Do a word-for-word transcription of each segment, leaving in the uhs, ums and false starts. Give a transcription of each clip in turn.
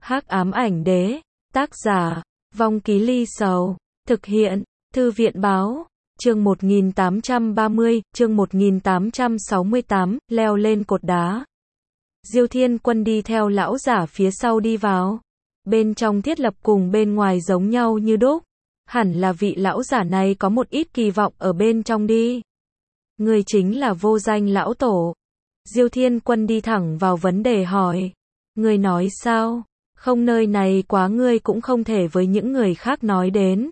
Hắc ám ảnh đế, tác giả, Vong Ký Ly Sầu, thực hiện, Thư viện báo, chương một nghìn tám trăm ba mươi, chương một nghìn tám trăm sáu mươi tám, leo lên cột đá. Diêu Thiên Quân đi theo lão giả phía sau đi vào. Bên trong thiết lập cùng bên ngoài giống nhau như đúc. Hẳn là vị lão giả này có một ít kỳ vọng ở bên trong đi. Người chính là vô danh lão tổ. Diêu Thiên Quân đi thẳng vào vấn đề hỏi. Người nói sao? Không, nơi này quá ngươi cũng không thể với những người khác nói đến.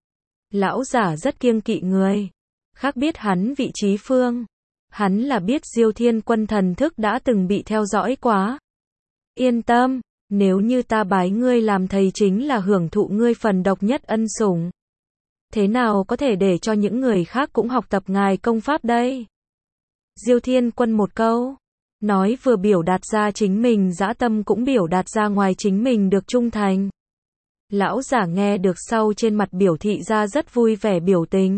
Lão giả rất kiêng kỵ người. Khác biết hắn vị trí phương. Hắn là biết Diêu Thiên Quân thần thức đã từng bị theo dõi quá. Yên tâm, nếu như ta bái ngươi làm thầy chính là hưởng thụ ngươi phần độc nhất ân sủng. Thế nào có thể để cho những người khác cũng học tập ngài công pháp đây? Diêu Thiên Quân một câu. Nói vừa biểu đạt ra chính mình dã tâm cũng biểu đạt ra ngoài chính mình được trung thành. Lão giả nghe được sau trên mặt biểu thị ra rất vui vẻ biểu tình.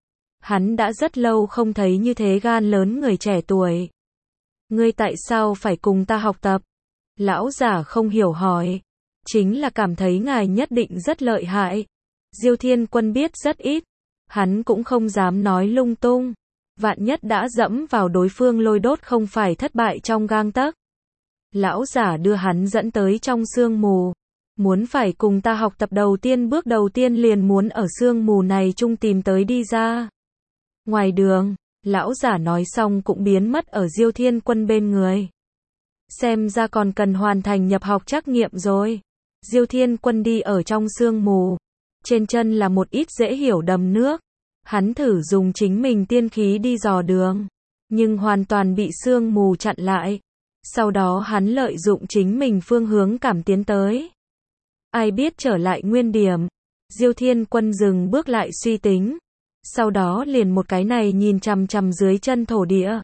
Hắn đã rất lâu không thấy như thế gan lớn người trẻ tuổi. Ngươi tại sao phải cùng ta học tập? Lão giả không hiểu hỏi. Chính là cảm thấy ngài nhất định rất lợi hại. Diêu Thiên Quân biết rất ít. Hắn cũng không dám nói lung tung. Vạn nhất đã dẫm vào đối phương lôi đốt không phải thất bại trong gang tấc. Lão giả đưa hắn dẫn tới trong sương mù. Muốn phải cùng ta học tập đầu tiên, bước đầu tiên liền muốn ở sương mù này chung tìm tới đi ra. Ngoài đường, lão giả nói xong cũng biến mất ở Diêu Thiên Quân bên người. Xem ra còn cần hoàn thành nhập học trắc nghiệm rồi. Diêu Thiên Quân đi ở trong sương mù. Trên chân là một ít dễ hiểu đầm nước. Hắn thử dùng chính mình tiên khí đi dò đường. Nhưng hoàn toàn bị sương mù chặn lại. Sau đó hắn lợi dụng chính mình phương hướng cảm tiến tới. Ai biết trở lại nguyên điểm. Diêu Thiên Quân dừng bước lại suy tính. Sau đó liền một cái này nhìn chằm chằm dưới chân thổ địa.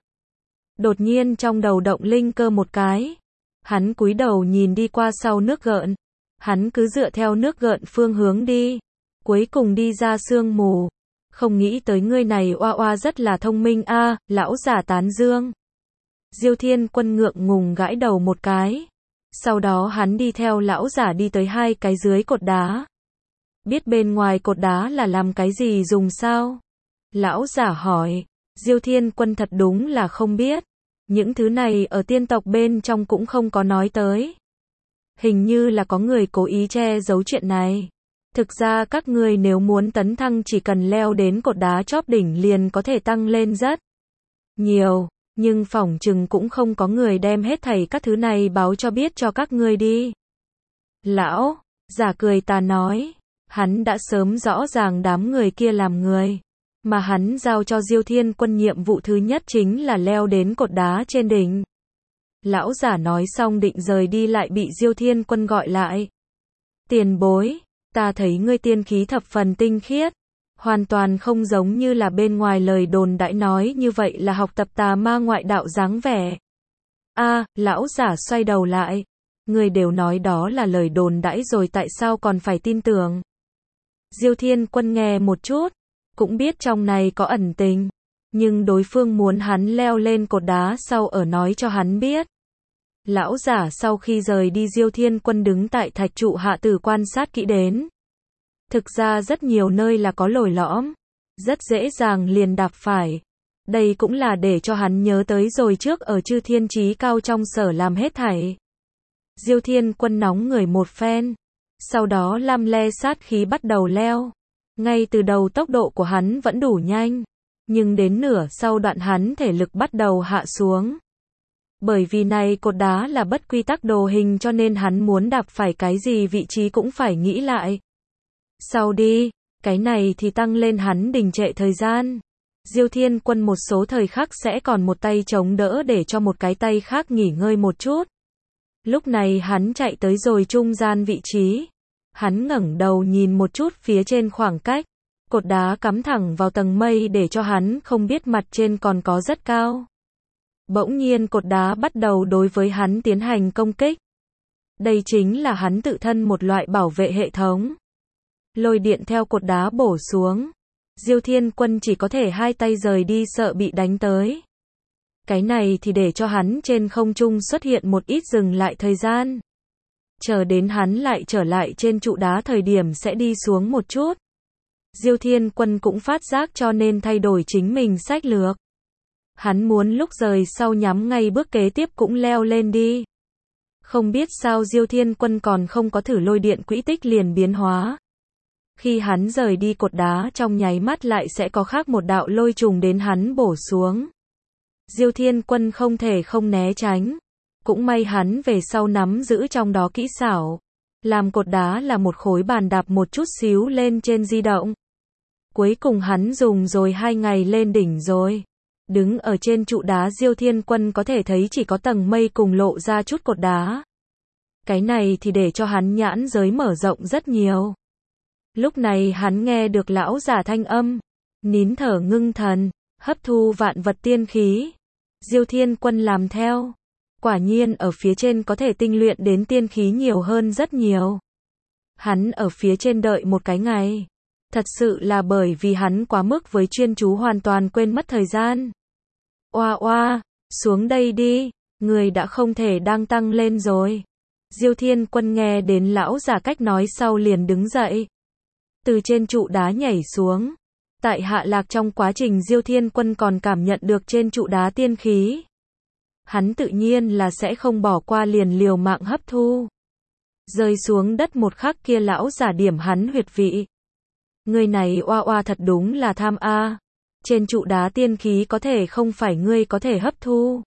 Đột nhiên trong đầu động linh cơ một cái. Hắn cúi đầu nhìn đi qua sau nước gợn. Hắn cứ dựa theo nước gợn phương hướng đi. Cuối cùng đi ra sương mù. Không nghĩ tới ngươi này oa oa rất là thông minh a, à, lão giả tán dương. Diêu Thiên Quân ngượng ngùng gãi đầu một cái. Sau đó hắn đi theo lão giả đi tới hai cái dưới cột đá. Biết bên ngoài cột đá là làm cái gì dùng sao? Lão giả hỏi. Diêu Thiên Quân thật đúng là không biết. Những thứ này ở tiên tộc bên trong cũng không có nói tới. Hình như là có người cố ý che giấu chuyện này. Thực ra các ngươi nếu muốn tấn thăng chỉ cần leo đến cột đá chóp đỉnh liền có thể tăng lên rất nhiều. Nhưng phỏng chừng cũng không có người đem hết thảy các thứ này báo cho biết cho các ngươi đi. Lão giả cười tà nói. Hắn đã sớm rõ ràng đám người kia làm người. Mà hắn giao cho Diêu Thiên Quân nhiệm vụ thứ nhất chính là leo đến cột đá trên đỉnh. Lão giả nói xong định rời đi lại bị Diêu Thiên Quân gọi lại. Tiền bối, ta thấy ngươi tiên khí thập phần tinh khiết. Hoàn toàn không giống như là bên ngoài lời đồn đãi nói như vậy là học tập tà ma ngoại đạo dáng vẻ. A, à, lão giả xoay đầu lại. Người đều nói đó là lời đồn đãi rồi tại sao còn phải tin tưởng? Diêu Thiên Quân nghe một chút, cũng biết trong này có ẩn tình, nhưng đối phương muốn hắn leo lên cột đá sau ở nói cho hắn biết. Lão giả sau khi rời đi Diêu Thiên Quân đứng tại thạch trụ hạ tử quan sát kỹ đến. Thực ra rất nhiều nơi là có lồi lõm, rất dễ dàng liền đạp phải. Đây cũng là để cho hắn nhớ tới rồi trước ở Chư Thiên Chí Cao trong sở làm hết thảy. Diêu Thiên Quân nóng người một phen, sau đó lam le sát khí bắt đầu leo. Ngay từ đầu tốc độ của hắn vẫn đủ nhanh, nhưng đến nửa sau đoạn hắn thể lực bắt đầu hạ xuống. Bởi vì này cột đá là bất quy tắc đồ hình cho nên hắn muốn đạp phải cái gì vị trí cũng phải nghĩ lại. Sau đi, cái này thì tăng lên hắn đình trệ thời gian. Diêu Thiên Quân một số thời khắc sẽ còn một tay chống đỡ để cho một cái tay khác nghỉ ngơi một chút. Lúc này hắn chạy tới rồi trung gian vị trí. Hắn ngẩng đầu nhìn một chút phía trên khoảng cách. Cột đá cắm thẳng vào tầng mây để cho hắn không biết mặt trên còn có rất cao. Bỗng nhiên cột đá bắt đầu đối với hắn tiến hành công kích. Đây chính là hắn tự thân một loại bảo vệ hệ thống. Lôi điện theo cột đá bổ xuống. Diêu Thiên Quân chỉ có thể hai tay rời đi sợ bị đánh tới. Cái này thì để cho hắn trên không trung xuất hiện một ít dừng lại thời gian. chờ đến hắn lại trở lại trên trụ đá thời điểm sẽ đi xuống một chút. Diêu Thiên Quân cũng phát giác cho nên thay đổi chính mình sách lược. Hắn muốn lúc rời sau nhắm ngay bước kế tiếp cũng leo lên đi. Không biết sao Diêu Thiên Quân còn không có thử lôi điện quỹ tích liền biến hóa. Khi hắn rời đi cột đá trong nháy mắt lại sẽ có khác một đạo lôi trùng đến hắn bổ xuống. Diêu Thiên Quân không thể không né tránh. Cũng may hắn về sau nắm giữ trong đó kỹ xảo. Làm cột đá là một khối bàn đạp một chút xíu lên trên di động. Cuối cùng hắn dùng rồi hai ngày lên đỉnh rồi. Đứng ở trên trụ đá Diêu Thiên Quân có thể thấy chỉ có tầng mây cùng lộ ra chút cột đá. Cái này thì để cho hắn nhãn giới mở rộng rất nhiều. Lúc này hắn nghe được lão giả thanh âm. Nín thở ngưng thần, hấp thu vạn vật tiên khí. Diêu Thiên Quân làm theo. Quả nhiên ở phía trên có thể tinh luyện đến tiên khí nhiều hơn rất nhiều. Hắn ở phía trên đợi một cái ngày. Thật sự là bởi vì hắn quá mức với chuyên chú hoàn toàn quên mất thời gian. Oa oa, xuống đây đi, người đã không thể đang tăng lên rồi. Diêu Thiên Quân nghe đến lão giả cách nói sau liền đứng dậy. Từ trên trụ đá nhảy xuống. Tại hạ lạc trong quá trình Diêu Thiên Quân còn cảm nhận được trên trụ đá tiên khí. Hắn tự nhiên là sẽ không bỏ qua liền liều mạng hấp thu. Rơi xuống đất một khắc kia lão giả điểm hắn huyệt vị. Người này oa oa thật đúng là tham a. Trên trụ đá tiên khí có thể không phải ngươi có thể hấp thu.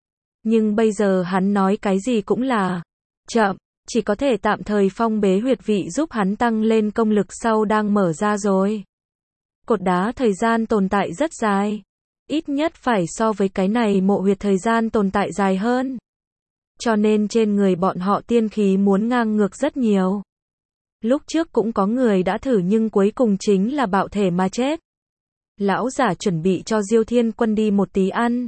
Nhưng bây giờ hắn nói cái gì cũng là chậm, chỉ có thể tạm thời phong bế huyệt vị giúp hắn tăng lên công lực sau đang mở ra rồi. Cột đá thời gian tồn tại rất dài. Ít nhất phải so với cái này mộ huyệt thời gian tồn tại dài hơn. Cho nên trên người bọn họ tiên khí muốn ngang ngược rất nhiều. Lúc trước cũng có người đã thử nhưng cuối cùng chính là bạo thể mà chết. Lão giả chuẩn bị cho Diêu Thiên Quân đi một tí ăn.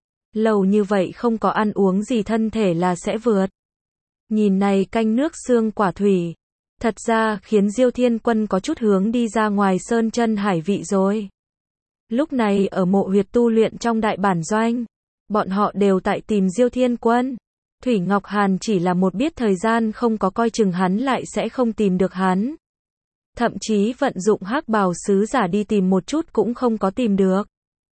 Lâu như vậy không có ăn uống gì thân thể là sẽ vượt. Nhìn này canh nước xương quả thủy. Thật ra khiến Diêu Thiên Quân có chút hướng đi ra ngoài sơn chân hải vị rồi. Lúc này ở mộ huyệt tu luyện trong đại bản doanh. Bọn họ đều tại tìm Diêu Thiên Quân. Thủy Ngọc Hàn chỉ là một biết thời gian không có coi chừng hắn lại sẽ không tìm được hắn. Thậm chí vận dụng hắc bào sứ giả đi tìm một chút cũng không có tìm được.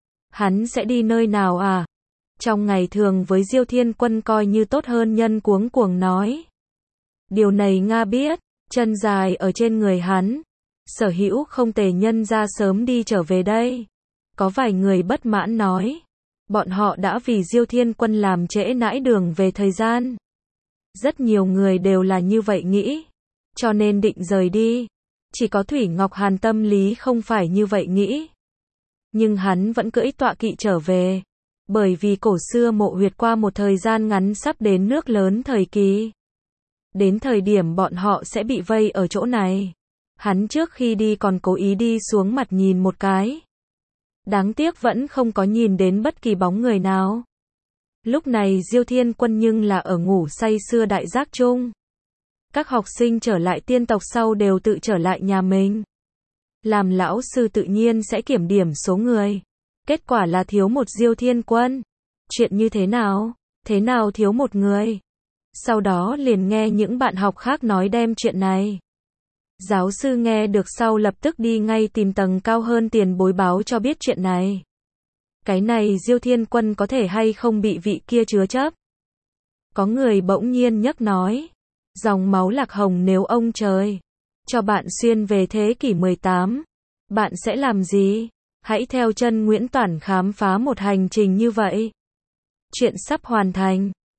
Hắn sẽ đi nơi nào à? Trong ngày thường với Diêu Thiên Quân coi như tốt hơn nhân cuống cuồng nói. Điều này Nga biết, chân dài ở trên người hắn. Sở hữu không tề nhân ra sớm đi trở về đây. Có vài người bất mãn nói. Bọn họ đã vì Diêu Thiên Quân làm trễ nãi đường về thời gian. Rất nhiều người đều là như vậy nghĩ. Cho nên định rời đi. Chỉ có Thủy Ngọc Hàn tâm lý không phải như vậy nghĩ. Nhưng hắn vẫn cưỡi tọa kỵ trở về. Bởi vì cổ xưa mộ huyệt qua một thời gian ngắn sắp đến nước lớn thời kỳ. Đến thời điểm bọn họ sẽ bị vây ở chỗ này. Hắn trước khi đi còn cố ý đi xuống mặt nhìn một cái. Đáng tiếc vẫn không có nhìn đến bất kỳ bóng người nào. Lúc này Diêu Thiên Quân nhưng là ở ngủ say sưa đại giác chung. Các học sinh trở lại tiên tộc sau đều tự trở lại nhà mình. Làm lão sư tự nhiên sẽ kiểm điểm số người. Kết quả là thiếu một Diêu Thiên Quân. Chuyện như thế nào? Thế nào thiếu một người? Sau đó liền nghe những bạn học khác nói đem chuyện này. Giáo sư nghe được sau lập tức đi ngay tìm tầng cao hơn tiền bối báo cho biết chuyện này. Cái này Diêu Thiên Quân có thể hay không bị vị kia chứa chấp? Có người bỗng nhiên nhắc nói. Dòng máu Lạc Hồng nếu ông trời cho bạn xuyên về thế kỷ mười tám, bạn sẽ làm gì? Hãy theo chân Nguyễn Toản khám phá một hành trình như vậy. Chuyện sắp hoàn thành.